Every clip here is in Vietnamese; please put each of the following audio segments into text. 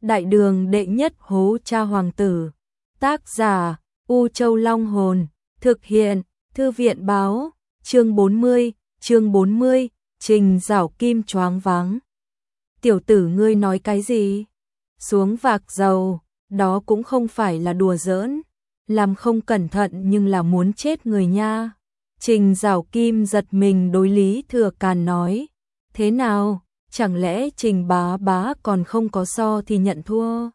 Đại đường đệ nhất hố cha hoàng tử. Tác giả U Châu Long Hồn. Thực hiện Thư viện báo. Chương 40, Trình Giảo Kim choáng váng. Tiểu tử ngươi nói cái gì? Xuống vạc dầu, đó cũng không phải là đùa giỡn, làm không cẩn thận nhưng là muốn chết người nha. Trình Giảo Kim giật mình đối Lý Thừa Càn nói, thế nào, chẳng lẽ Trình bá bá còn không có so thì nhận thua?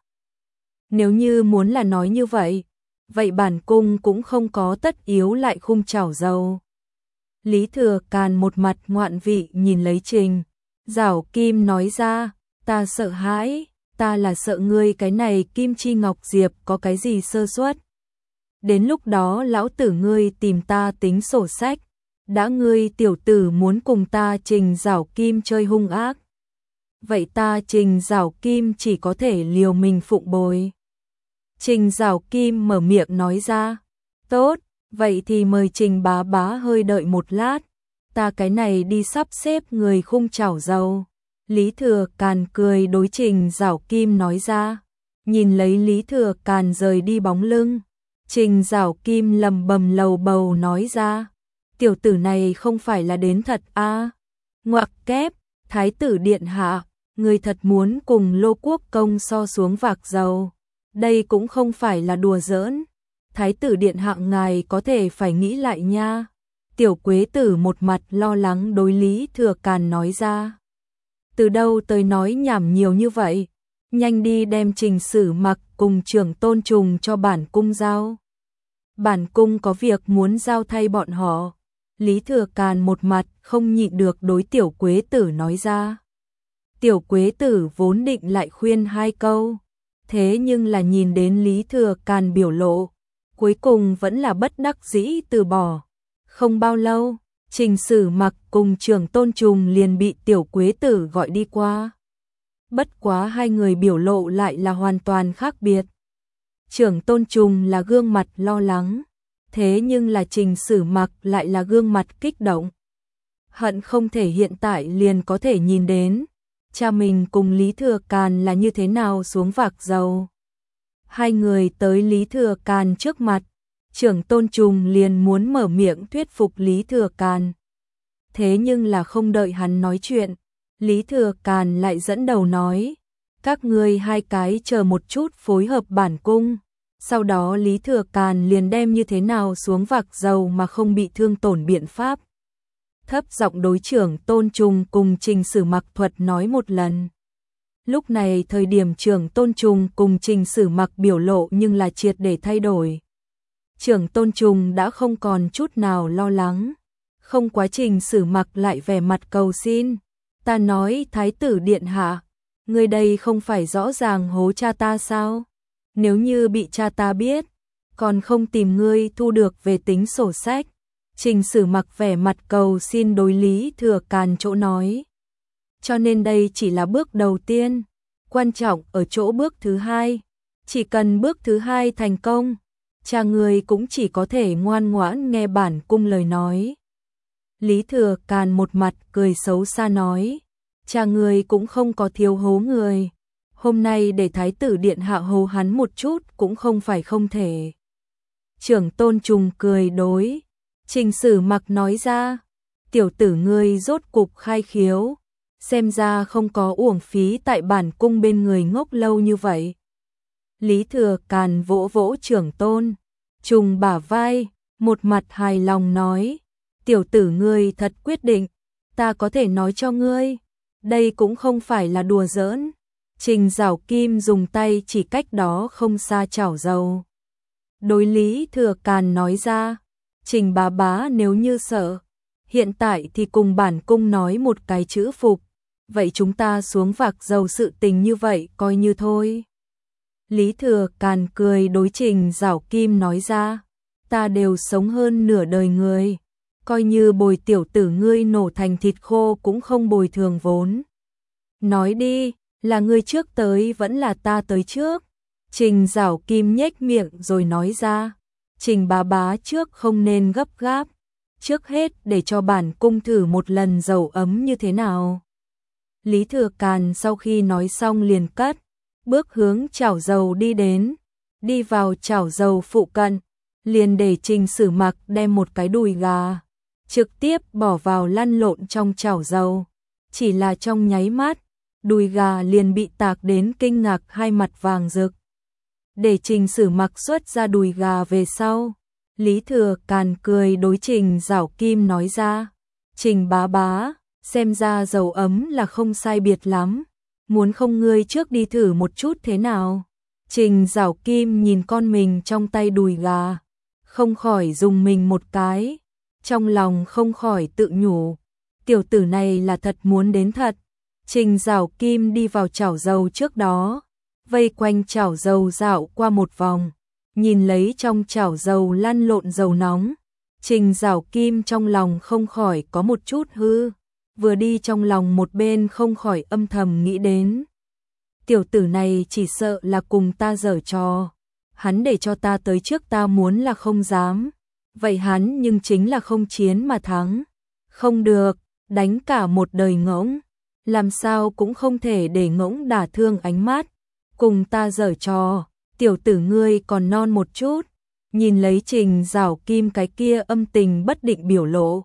Nếu như muốn là nói như vậy, vậy bản cung cũng không có tất yếu lại khung chảo dầu. Lý Thừa Càn một mặt ngoạn vị nhìn lấy Trình Giảo Kim nói ra, ta sợ hãi, ta là sợ ngươi cái này Kim Chi Ngọc Diệp có cái gì sơ suất. Đến lúc đó lão tử ngươi tìm ta tính sổ sách, đã ngươi tiểu tử muốn cùng ta Trình Giảo Kim chơi hung ác. Vậy ta Trình Giảo Kim chỉ có thể liều mình phụng bồi. Trình Giảo Kim mở miệng nói ra, tốt, vậy thì mời Trình bá bá hơi đợi một lát, ta cái này đi sắp xếp người khung chảo dầu. Lý Thừa Càn cười đối Trình Giảo Kim nói ra, nhìn lấy Lý Thừa Càn rời đi bóng lưng. Trình Giảo Kim lầm bầm lầu bầu nói ra, tiểu tử này không phải là đến thật a? Ngoặc kép, thái tử điện hạ, người thật muốn cùng Lô Quốc công so xuống vạc dầu. Đây cũng không phải là đùa giỡn. Thái tử điện hạ ngài có thể phải nghĩ lại nha. Tiểu Quế Tử một mặt lo lắng đối Lý Thừa Càn nói ra. Từ đâu tới nói nhảm nhiều như vậy? Nhanh đi đem Trình Sử Mặc cùng Trưởng Tôn Trùng cho bản cung giao. Bản cung có việc muốn giao thay bọn họ. Lý Thừa Càn một mặt không nhịn được đối Tiểu Quế Tử nói ra. Tiểu Quế Tử vốn định lại khuyên hai câu, thế nhưng là nhìn đến Lý Thừa Càn biểu lộ, cuối cùng vẫn là bất đắc dĩ từ bỏ. Không bao lâu, Trình Sử Mặc cùng Trưởng Tôn Trùng liền bị Tiểu Quế Tử gọi đi qua. Bất quá hai người biểu lộ lại là hoàn toàn khác biệt. Trưởng Tôn Trùng là gương mặt lo lắng, thế nhưng là Trình Sử Mặc lại là gương mặt kích động. Hận không thể hiện tại liền có thể nhìn đến cha mình cùng Lý Thừa Càn là như thế nào xuống vạc dầu. Hai người tới Lý Thừa Càn trước mặt, Trưởng Tôn Trùng liền muốn mở miệng thuyết phục Lý Thừa Càn. Thế nhưng là không đợi hắn nói chuyện, Lý Thừa Càn lại dẫn đầu nói, các ngươi hai cái chờ một chút phối hợp bản cung. Sau đó Lý Thừa Càn liền đem như thế nào xuống vạc dầu mà không bị thương tổn biện pháp. Thấp giọng đối Trưởng Tôn Trùng cùng Trình Sử Mặc thuật nói một lần. Lúc này thời điểm Trưởng Tôn Trùng cùng Trình Sử Mặc biểu lộ nhưng là triệt để thay đổi. Trưởng Tôn Trùng đã không còn chút nào lo lắng. Không quá Trình Sử Mặc lại vẻ mặt cầu xin. Ta nói thái tử điện hạ, người đây không phải rõ ràng hố cha ta sao? Nếu như bị cha ta biết, còn không tìm ngươi thu được về tính sổ sách. Trình Sử Mặc vẻ mặt cầu xin đối Lý Thừa Càn chỗ nói. Cho nên đây chỉ là bước đầu tiên, quan trọng ở chỗ bước thứ hai. Chỉ cần bước thứ hai thành công, cha người cũng chỉ có thể ngoan ngoãn nghe bản cung lời nói. Lý Thừa Càn một mặt cười xấu xa nói, cha người cũng không có thiếu hố người. Hôm nay để thái tử điện hạ hố hắn một chút cũng không phải không thể. Trưởng Tôn Trùng cười đối Trình Sử Mặc nói ra, tiểu tử ngươi rốt cục khai khiếu, xem ra không có uổng phí tại bản cung bên người ngốc lâu như vậy. Lý Thừa Càn vỗ vỗ Trưởng Tôn Trùng bả vai, một mặt hài lòng nói, tiểu tử ngươi thật quyết định, ta có thể nói cho ngươi, đây cũng không phải là đùa giỡn. Trình Giảo Kim dùng tay chỉ cách đó không xa chảo dầu. Đối Lý Thừa Càn nói ra, Trình bá bá nếu như sợ, hiện tại thì cùng bản cung nói một cái chữ phục, vậy chúng ta xuống vạc dầu sự tình như vậy coi như thôi. Lý Thừa Càn cười đối Trình Giảo Kim nói ra, ta đều sống hơn nửa đời người, coi như bồi tiểu tử ngươi nổ thành thịt khô cũng không bồi thường vốn. Nói đi, là ngươi trước tới vẫn là ta tới trước? Trình Giảo Kim nhếch miệng rồi nói ra, Trình bá bá trước không nên gấp gáp, trước hết để cho bản cung thử một lần dầu ấm như thế nào. Lý Thừa Càn sau khi nói xong liền cất bước hướng chảo dầu đi đến, đi vào chảo dầu phụ cận, liền để Trình Sử Mặc đem một cái đùi gà trực tiếp bỏ vào lăn lộn trong chảo dầu. Chỉ là trong nháy mắt, đùi gà liền bị tạc đến kinh ngạc hai mặt vàng rực. Để Trình Sử Mặc xuất ra đùi gà về sau, Lý Thừa Càn cười đối Trình Giảo Kim nói ra, Trình bá bá, xem ra dầu ấm là không sai biệt lắm, muốn không ngươi trước đi thử một chút thế nào. Trình Giảo Kim nhìn con mình trong tay đùi gà, không khỏi dùng mình một cái, trong lòng không khỏi tự nhủ, tiểu tử này là thật muốn đến thật. Trình Giảo Kim đi vào chảo dầu trước đó, vây quanh chảo dầu dạo qua một vòng, nhìn lấy trong chảo dầu lăn lộn dầu nóng, Trình Giảo Kim trong lòng không khỏi có một chút hư, vừa đi trong lòng một bên không khỏi âm thầm nghĩ đến. Tiểu tử này chỉ sợ là cùng ta giở trò, hắn để cho ta tới trước ta muốn là không dám, vậy hắn nhưng chính là không chiến mà thắng. Không được, đánh cả một đời ngỗng, làm sao cũng không thể để ngỗng đả thương ánh mắt, cùng ta giở trò, tiểu tử ngươi còn non một chút. Nhìn lấy Trình Giảo Kim cái kia âm tình bất định biểu lộ,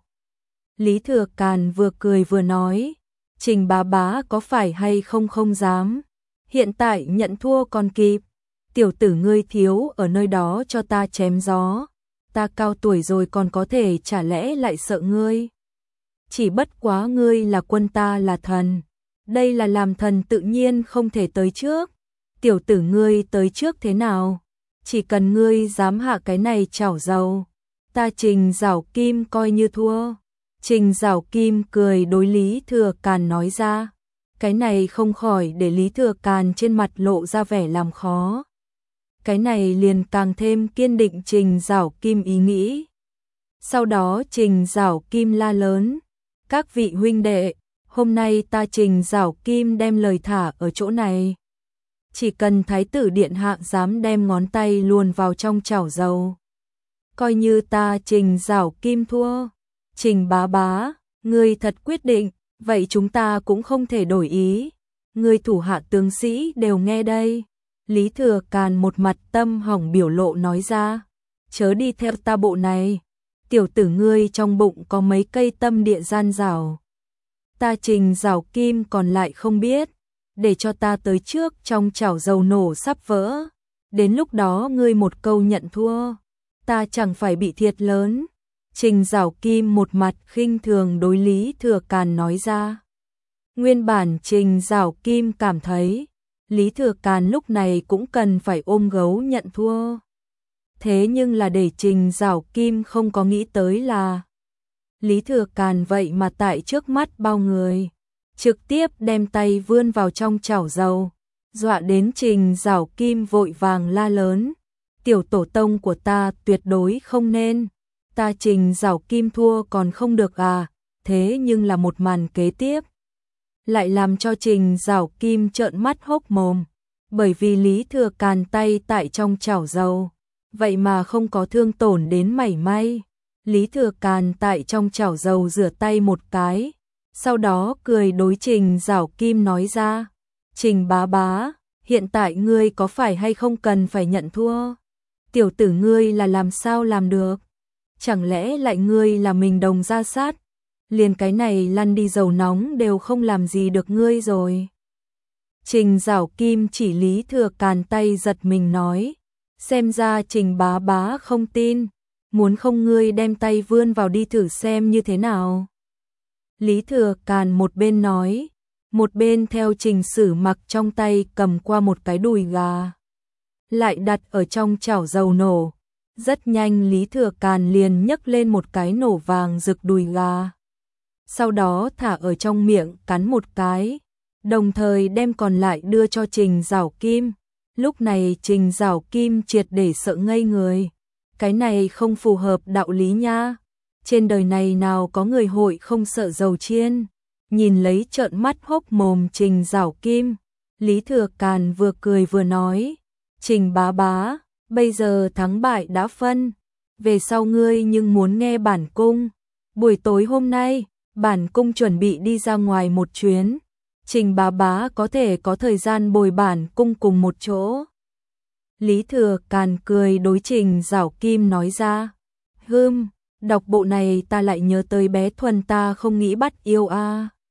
Lý Thừa Càn vừa cười vừa nói, Trình bá bá có phải hay không không dám, hiện tại nhận thua còn kịp, tiểu tử ngươi thiếu ở nơi đó cho ta chém gió, ta cao tuổi rồi còn có thể chả lẽ lại sợ ngươi. Chỉ bất quá ngươi là quân ta là thần, đây là làm thần tự nhiên không thể tới trước, tiểu tử ngươi tới trước thế nào, chỉ cần ngươi dám hạ cái này chảo dầu, ta Trình Giảo Kim coi như thua. Trình Giảo Kim cười đối Lý Thừa Càn nói ra, cái này không khỏi để Lý Thừa Càn trên mặt lộ ra vẻ làm khó. Cái này liền càng thêm kiên định Trình Giảo Kim ý nghĩ. Sau đó Trình Giảo Kim la lớn, các vị huynh đệ, hôm nay ta Trình Giảo Kim đem lời thả ở chỗ này. Chỉ cần Thái tử Điện Hạ dám đem ngón tay luồn vào trong chảo dầu, coi như ta Trình Giảo Kim thua. Trình bá bá, ngươi thật quyết định, vậy chúng ta cũng không thể đổi ý. Ngươi thủ hạ tướng sĩ đều nghe đây. Lý Thừa Càn một mặt tâm hỏng biểu lộ nói ra, chớ đi theo ta bộ này. Tiểu tử ngươi trong bụng có mấy cây tâm địa gian rào. Ta Trình Giảo Kim còn lại không biết, để cho ta tới trước trong chảo dầu nổ sắp vỡ. Đến lúc đó ngươi một câu nhận thua, ta chẳng phải bị thiệt lớn. Trình Giảo Kim một mặt khinh thường đối Lý Thừa Càn nói ra. Nguyên bản Trình Giảo Kim cảm thấy Lý Thừa Càn lúc này cũng cần phải ôm gấu nhận thua. Thế nhưng là để Trình Giảo Kim không có nghĩ tới là Lý Thừa Càn vậy mà tại trước mắt bao người, trực tiếp đem tay vươn vào trong chảo dầu, dọa đến Trình Giảo Kim vội vàng la lớn. Tiểu tổ tông của ta tuyệt đối không nên. Ta Trình Giảo Kim thua còn không được à, thế nhưng là một màn kế tiếp lại làm cho Trình Giảo Kim trợn mắt hốc mồm, bởi vì Lý Thừa Càn tay tại trong chảo dầu, vậy mà không có thương tổn đến mảy may. Lý Thừa Càn tại trong chảo dầu rửa tay một cái, sau đó cười đối Trình Giảo Kim nói ra, Trình bá bá, hiện tại ngươi có phải hay không cần phải nhận thua? Tiểu tử ngươi là làm sao làm được? Chẳng lẽ lại ngươi là mình đồng ra sát, liền cái này lăn đi dầu nóng đều không làm gì được ngươi rồi. Trình Giảo Kim chỉ Lý Thừa Càn tay giật mình nói, xem ra Trình bá bá không tin, muốn không ngươi đem tay vươn vào đi thử xem như thế nào. Lý Thừa Càn một bên nói, một bên theo Trình Sử Mặc trong tay cầm qua một cái đùi gà, lại đặt ở trong chảo dầu nổ. Rất nhanh Lý Thừa Càn liền nhấc lên một cái nổ vàng rực đùi gà, sau đó thả ở trong miệng cắn một cái, đồng thời đem còn lại đưa cho Trình Giảo Kim. Lúc này Trình Giảo Kim triệt để sợ ngây người, cái này không phù hợp đạo lý nha, trên đời này nào có người hội không sợ dầu chiên. Nhìn lấy trợn mắt hốc mồm Trình Giảo Kim, Lý Thừa Càn vừa cười vừa nói, Trình bá bá, bây giờ thắng bại đã phân, về sau ngươi nhưng muốn nghe bản cung. Buổi tối hôm nay, bản cung chuẩn bị đi ra ngoài một chuyến, Trình bá bá có thể có thời gian bồi bản cung cùng một chỗ. Lý Thừa Càn cười đối Trình Giảo Kim nói ra. Đọc bộ này ta lại nhớ tới bé Thuần ta không nghĩ bắt yêu a.